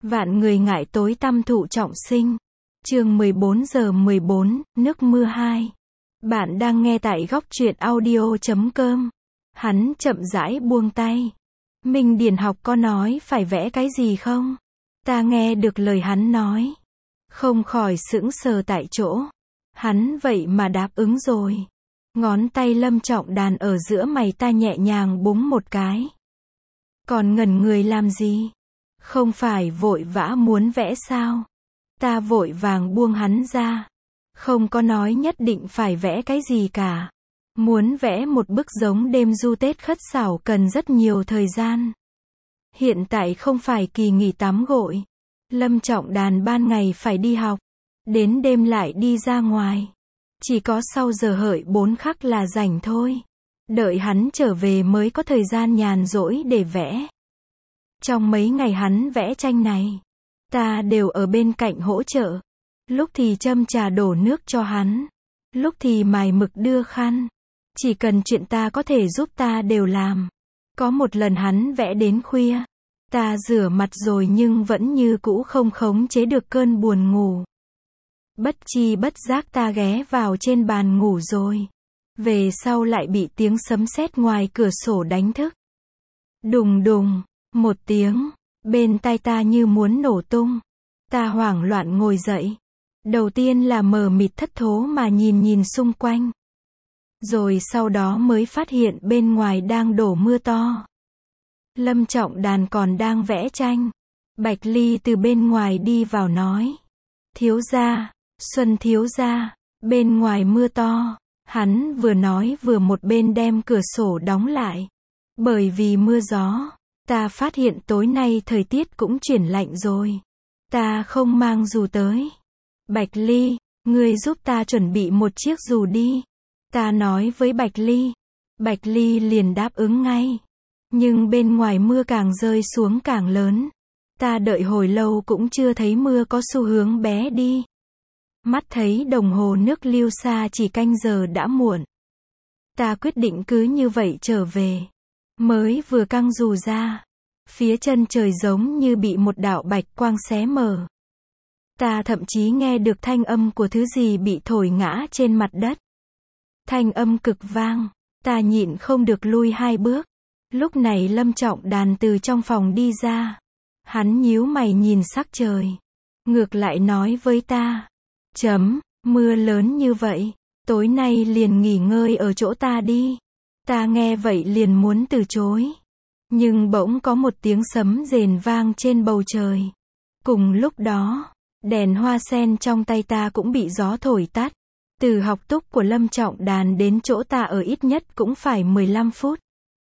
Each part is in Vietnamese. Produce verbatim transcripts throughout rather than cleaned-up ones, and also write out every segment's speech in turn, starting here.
Vạn người ngại tối tăm thụ trọng sinh. Chương mười bốn giờ mười bốn, nước mưa hai. Bạn đang nghe tại góc truyện audio chấm com. Hắn chậm rãi buông tay. Minh Điển học có nói phải vẽ cái gì không? Ta nghe được lời hắn nói. Không khỏi sững sờ tại chỗ. Hắn vậy mà đáp ứng rồi. Ngón tay Lâm Trọng Đàn ở giữa mày ta nhẹ nhàng búng một cái. Còn ngẩn người làm gì? Không phải vội vã muốn vẽ sao? Ta vội vàng buông hắn ra. Không có nói nhất định phải vẽ cái gì cả. Muốn vẽ một bức giống đêm du Tết khất xảo cần rất nhiều thời gian. Hiện tại không phải kỳ nghỉ tắm gội. Lâm Trọng Đàn ban ngày phải đi học. Đến đêm lại đi ra ngoài. Chỉ có sau giờ hợi bốn khắc là rảnh thôi. Đợi hắn trở về mới có thời gian nhàn rỗi để vẽ. Trong mấy ngày hắn vẽ tranh này, ta đều ở bên cạnh hỗ trợ. Lúc thì châm trà đổ nước cho hắn. Lúc thì mài mực đưa khăn. Chỉ cần chuyện ta có thể giúp ta đều làm. Có một lần hắn vẽ đến khuya. Ta rửa mặt rồi nhưng vẫn như cũ không khống chế được cơn buồn ngủ. Bất chi bất giác ta ghé vào trên bàn ngủ rồi. Về sau lại bị tiếng sấm sét ngoài cửa sổ đánh thức. Đùng đùng, một tiếng, bên tai ta như muốn nổ tung. Ta hoảng loạn ngồi dậy. Đầu tiên là mờ mịt thất thố mà nhìn nhìn xung quanh. Rồi sau đó mới phát hiện bên ngoài đang đổ mưa to. Lâm Trọng Đàn còn đang vẽ tranh. Bạch Ly từ bên ngoài đi vào nói. Thiếu gia, Xuân thiếu gia, bên ngoài mưa to. Hắn vừa nói vừa một bên đem cửa sổ đóng lại. Bởi vì mưa gió, ta phát hiện tối nay thời tiết cũng chuyển lạnh rồi. Ta không mang dù tới. Bạch Ly, ngươi giúp ta chuẩn bị một chiếc dù đi. Ta nói với Bạch Ly. Bạch Ly liền đáp ứng ngay. Nhưng bên ngoài mưa càng rơi xuống càng lớn. Ta đợi hồi lâu cũng chưa thấy mưa có xu hướng bé đi. Mắt thấy đồng hồ nước lưu xa chỉ canh giờ đã muộn. Ta quyết định cứ như vậy trở về. Mới vừa căng dù ra. Phía chân trời giống như bị một đạo bạch quang xé mở. Ta thậm chí nghe được thanh âm của thứ gì bị thổi ngã trên mặt đất. Thanh âm cực vang. Ta nhịn không được lui hai bước. Lúc này Lâm Trọng Đàn từ trong phòng đi ra. Hắn nhíu mày nhìn sắc trời. Ngược lại nói với ta. Chấm, mưa lớn như vậy. Tối nay liền nghỉ ngơi ở chỗ ta đi. Ta nghe vậy liền muốn từ chối. Nhưng bỗng có một tiếng sấm rền vang trên bầu trời. Cùng lúc đó, đèn hoa sen trong tay ta cũng bị gió thổi tắt. Từ học túc của Lâm Trọng Đàn đến chỗ ta ở ít nhất cũng phải mười lăm phút.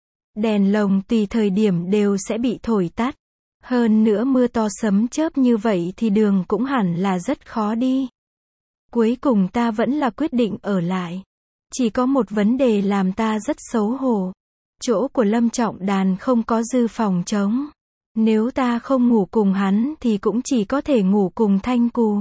Đèn lồng tùy thời điểm đều sẽ bị thổi tắt. Hơn nữa mưa to sấm chớp như vậy thì đường cũng hẳn là rất khó đi. Cuối cùng ta vẫn là quyết định ở lại. Chỉ có một vấn đề làm ta rất xấu hổ. Chỗ của Lâm Trọng Đàn không có dư phòng trống. Nếu ta không ngủ cùng hắn thì cũng chỉ có thể ngủ cùng Thanh Cù.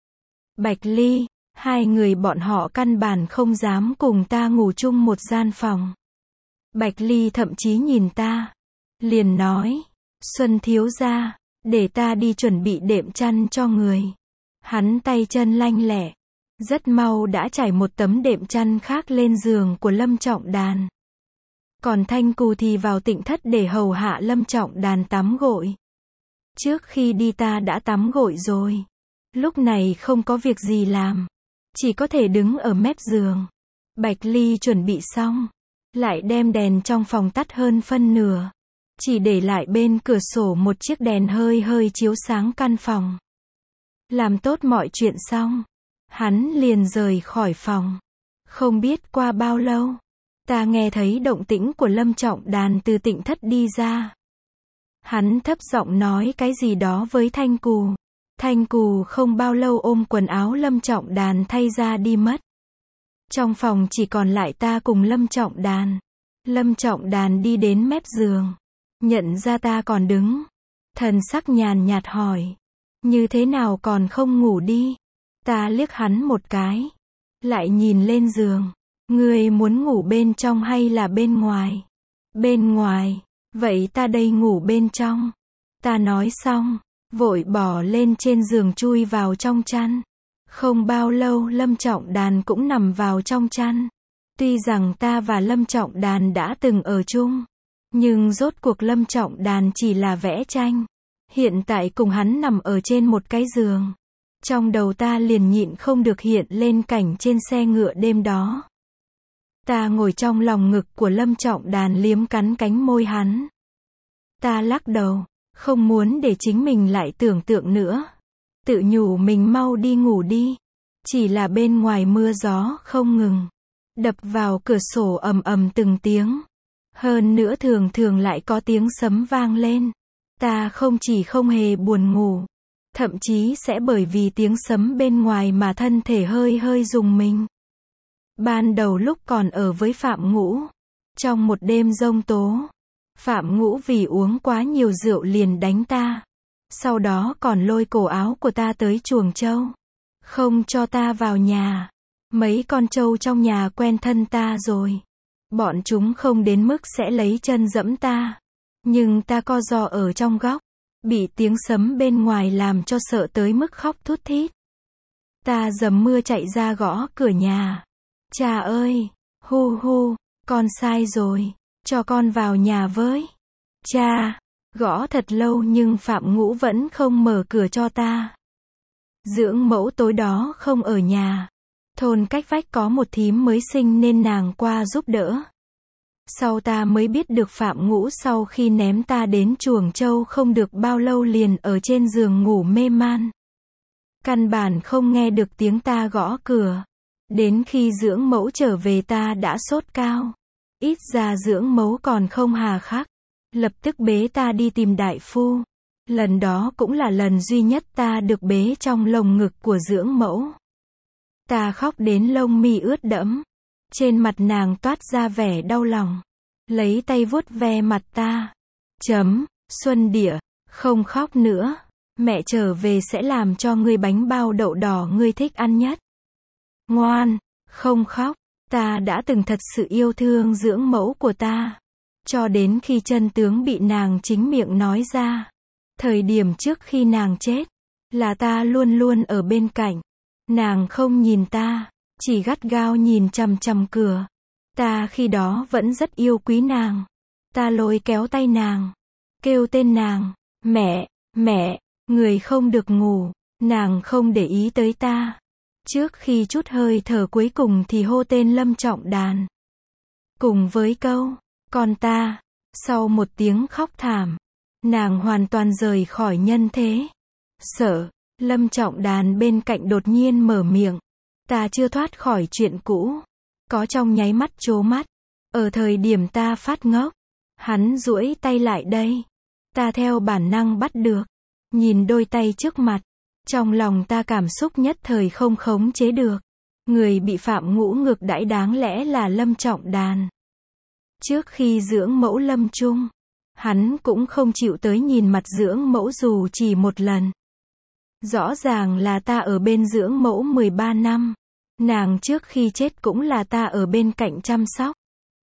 Bạch Ly, hai người bọn họ căn bản không dám cùng ta ngủ chung một gian phòng. Bạch Ly thậm chí nhìn ta. Liền nói, Xuân thiếu gia, để ta đi chuẩn bị đệm chăn cho người. Hắn tay chân lanh lẹ. Rất mau đã trải một tấm đệm chăn khác lên giường của Lâm Trọng Đàn. Còn Thanh Cù thì vào tịnh thất để hầu hạ Lâm Trọng Đàn tắm gội. Trước khi đi ta đã tắm gội rồi. Lúc này không có việc gì làm. Chỉ có thể đứng ở mép giường. Bạch Ly chuẩn bị xong. Lại đem đèn trong phòng tắt hơn phân nửa. Chỉ để lại bên cửa sổ một chiếc đèn hơi hơi chiếu sáng căn phòng. Làm tốt mọi chuyện xong. Hắn liền rời khỏi phòng. Không biết qua bao lâu. Ta nghe thấy động tĩnh của Lâm Trọng Đàn từ tịnh thất đi ra. Hắn thấp giọng nói cái gì đó với Thanh Cù. Thanh Cù không bao lâu ôm quần áo Lâm Trọng Đàn thay ra đi mất. Trong phòng chỉ còn lại ta cùng Lâm Trọng Đàn. Lâm Trọng Đàn đi đến mép giường. Nhận ra ta còn đứng. Thần sắc nhàn nhạt hỏi. Như thế nào còn không ngủ đi? Ta liếc hắn một cái. Lại nhìn lên giường. Ngươi muốn ngủ bên trong hay là bên ngoài? Bên ngoài. Vậy ta đây ngủ bên trong. Ta nói xong. vội bỏ lên trên giường chui vào trong chăn. Không bao lâu Lâm Trọng Đàn cũng nằm vào trong chăn. Tuy rằng ta và Lâm Trọng Đàn đã từng ở chung, nhưng rốt cuộc Lâm Trọng Đàn chỉ là vẽ tranh. Hiện tại cùng hắn nằm ở trên một cái giường. Trong đầu ta liền nhịn không được hiện lên cảnh trên xe ngựa đêm đó. Ta ngồi trong lòng ngực của Lâm Trọng Đàn liếm cắn cánh môi hắn. Ta lắc đầu, không muốn để chính mình lại tưởng tượng nữa. Tự nhủ mình mau đi ngủ đi. Chỉ là bên ngoài mưa gió không ngừng, đập vào cửa sổ ầm ầm từng tiếng. Hơn nữa thường thường lại có tiếng sấm vang lên. Ta không chỉ không hề buồn ngủ, thậm chí sẽ bởi vì tiếng sấm bên ngoài mà thân thể hơi hơi rùng mình. Ban đầu lúc còn ở với Phạm Ngũ, trong một đêm giông tố, Phạm Ngũ vì uống quá nhiều rượu liền đánh ta. Sau đó còn lôi cổ áo của ta tới chuồng trâu, không cho ta vào nhà. Mấy con trâu trong nhà quen thân ta rồi. Bọn chúng không đến mức sẽ lấy chân giẫm ta. Nhưng ta co ro ở trong góc, bị tiếng sấm bên ngoài làm cho sợ tới mức khóc thút thít. Ta dầm mưa chạy ra gõ cửa nhà. Cha ơi, hu hu, con sai rồi, cho con vào nhà với. Cha, gõ thật lâu nhưng Phạm Ngũ vẫn không mở cửa cho ta. Dưỡng mẫu tối đó không ở nhà. Thôn cách vách có một thím mới sinh nên nàng qua giúp đỡ. Sau ta mới biết được Phạm Ngũ sau khi ném ta đến chuồng trâu không được bao lâu liền ở trên giường ngủ mê man. Căn bản không nghe được tiếng ta gõ cửa. Đến khi dưỡng mẫu trở về ta đã sốt cao. Ít ra dưỡng mẫu còn không hà khắc. Lập tức bế ta đi tìm đại phu. Lần đó cũng là lần duy nhất ta được bế trong lồng ngực của dưỡng mẫu. Ta khóc đến lông mi ướt đẫm. Trên mặt nàng toát ra vẻ đau lòng. Lấy tay vuốt ve mặt ta. Chấm, Xuân Địa, không khóc nữa. Mẹ trở về sẽ làm cho ngươi bánh bao đậu đỏ ngươi thích ăn nhất. Ngoan, không khóc. Ta đã từng thật sự yêu thương dưỡng mẫu của ta. Cho đến khi chân tướng bị nàng chính miệng nói ra. Thời điểm trước khi nàng chết, là ta luôn luôn ở bên cạnh. Nàng không nhìn ta, chỉ gắt gao nhìn chằm chằm cửa. Ta khi đó vẫn rất yêu quý nàng. Ta lôi kéo tay nàng, kêu tên nàng, mẹ, mẹ, người không được ngủ. Nàng không để ý tới ta. Trước khi chút hơi thở cuối cùng thì hô tên Lâm Trọng Đàn. Cùng với câu, con ta. Sau một tiếng khóc thảm, nàng hoàn toàn rời khỏi nhân thế. Sợ, Lâm Trọng Đàn bên cạnh đột nhiên mở miệng. Ta chưa thoát khỏi chuyện cũ. Có trong nháy mắt trố mắt. Ở thời điểm ta phát ngốc, hắn duỗi tay lại đây. Ta theo bản năng bắt được. Nhìn đôi tay trước mặt. Trong lòng ta cảm xúc nhất thời không khống chế được. Người bị Phạm Ngũ ngược đãi đáng lẽ là Lâm Trọng Đàn. Trước khi dưỡng mẫu lâm chung, hắn cũng không chịu tới nhìn mặt dưỡng mẫu dù chỉ một lần. Rõ ràng là ta ở bên dưỡng mẫu mười ba năm. Nàng trước khi chết cũng là ta ở bên cạnh chăm sóc.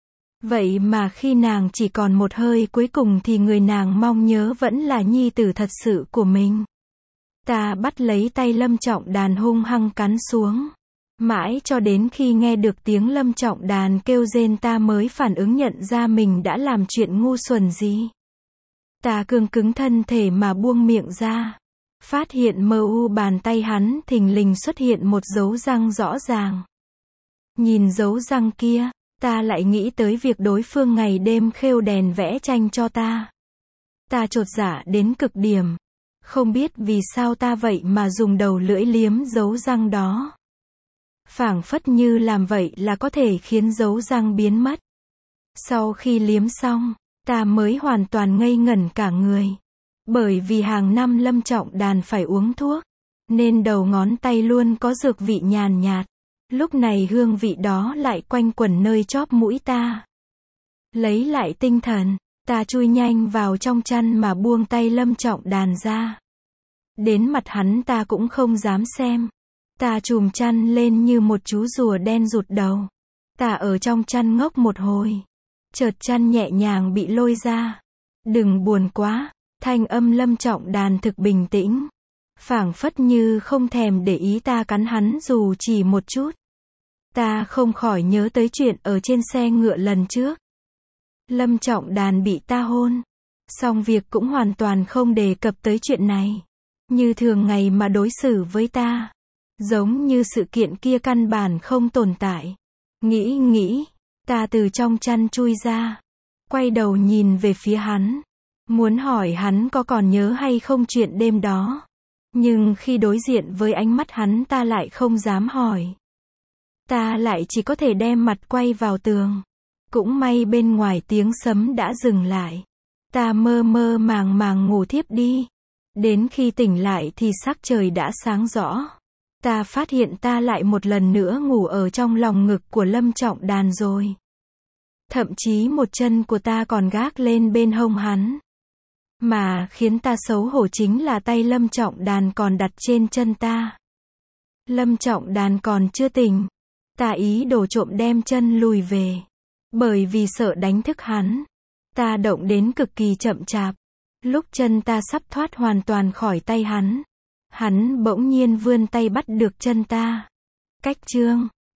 Vậy mà khi nàng chỉ còn một hơi cuối cùng thì người nàng mong nhớ vẫn là nhi tử thật sự của mình. Ta bắt lấy tay Lâm Trọng Đàn hung hăng cắn xuống. Mãi cho đến khi nghe được tiếng Lâm Trọng Đàn kêu rên ta mới phản ứng nhận ra mình đã làm chuyện ngu xuẩn gì. Ta cương cứng thân thể mà buông miệng ra. Phát hiện mờ u bàn tay hắn thình lình xuất hiện một dấu răng rõ ràng. Nhìn dấu răng kia, ta lại nghĩ tới việc đối phương ngày đêm khêu đèn vẽ tranh cho ta. Ta chột dạ đến cực điểm. Không biết vì sao ta vậy mà dùng đầu lưỡi liếm dấu răng đó. Phảng phất như làm vậy là có thể khiến dấu răng biến mất. Sau khi liếm xong, ta mới hoàn toàn ngây ngẩn cả người. Bởi vì hàng năm Lâm Trọng Đàn phải uống thuốc, nên đầu ngón tay luôn có dược vị nhàn nhạt. Lúc này hương vị đó lại quanh quẩn nơi chóp mũi ta. Lấy lại tinh thần, ta chui nhanh vào trong chăn mà buông tay Lâm Trọng Đàn ra. Đến mặt hắn ta cũng không dám xem. Ta chùm chăn lên như một chú rùa đen rụt đầu. Ta ở trong chăn ngốc một hồi. Chợt chăn nhẹ nhàng bị lôi ra. Đừng buồn quá, Thanh âm Lâm Trọng Đàn thực bình tĩnh, phảng phất như không thèm để ý ta cắn hắn dù chỉ một chút. Ta không khỏi nhớ tới chuyện ở trên xe ngựa lần trước. Lâm Trọng Đàn bị ta hôn, xong việc cũng hoàn toàn không đề cập tới chuyện này. Như thường ngày mà đối xử với ta. Giống như sự kiện kia căn bản không tồn tại. Nghĩ nghĩ, ta từ trong chăn chui ra. Quay đầu nhìn về phía hắn. Muốn hỏi hắn có còn nhớ hay không chuyện đêm đó. Nhưng khi đối diện với ánh mắt hắn ta lại không dám hỏi. Ta lại chỉ có thể đem mặt quay vào tường. Cũng may bên ngoài tiếng sấm đã dừng lại. Ta mơ mơ màng màng ngủ thiếp đi. Đến khi tỉnh lại thì sắc trời đã sáng rõ. Ta phát hiện ta lại một lần nữa ngủ ở trong lòng ngực của Lâm Trọng Đàn rồi. Thậm chí một chân của ta còn gác lên bên hông hắn. Mà khiến ta xấu hổ chính là tay Lâm Trọng Đàn còn đặt trên chân ta. Lâm Trọng Đàn còn chưa tỉnh. Ta ý đồ trộm đem chân lùi về. Bởi vì sợ đánh thức hắn. Ta động đến cực kỳ chậm chạp. Lúc chân ta sắp thoát hoàn toàn khỏi tay hắn. Hắn bỗng nhiên vươn tay bắt được chân ta. Cách chương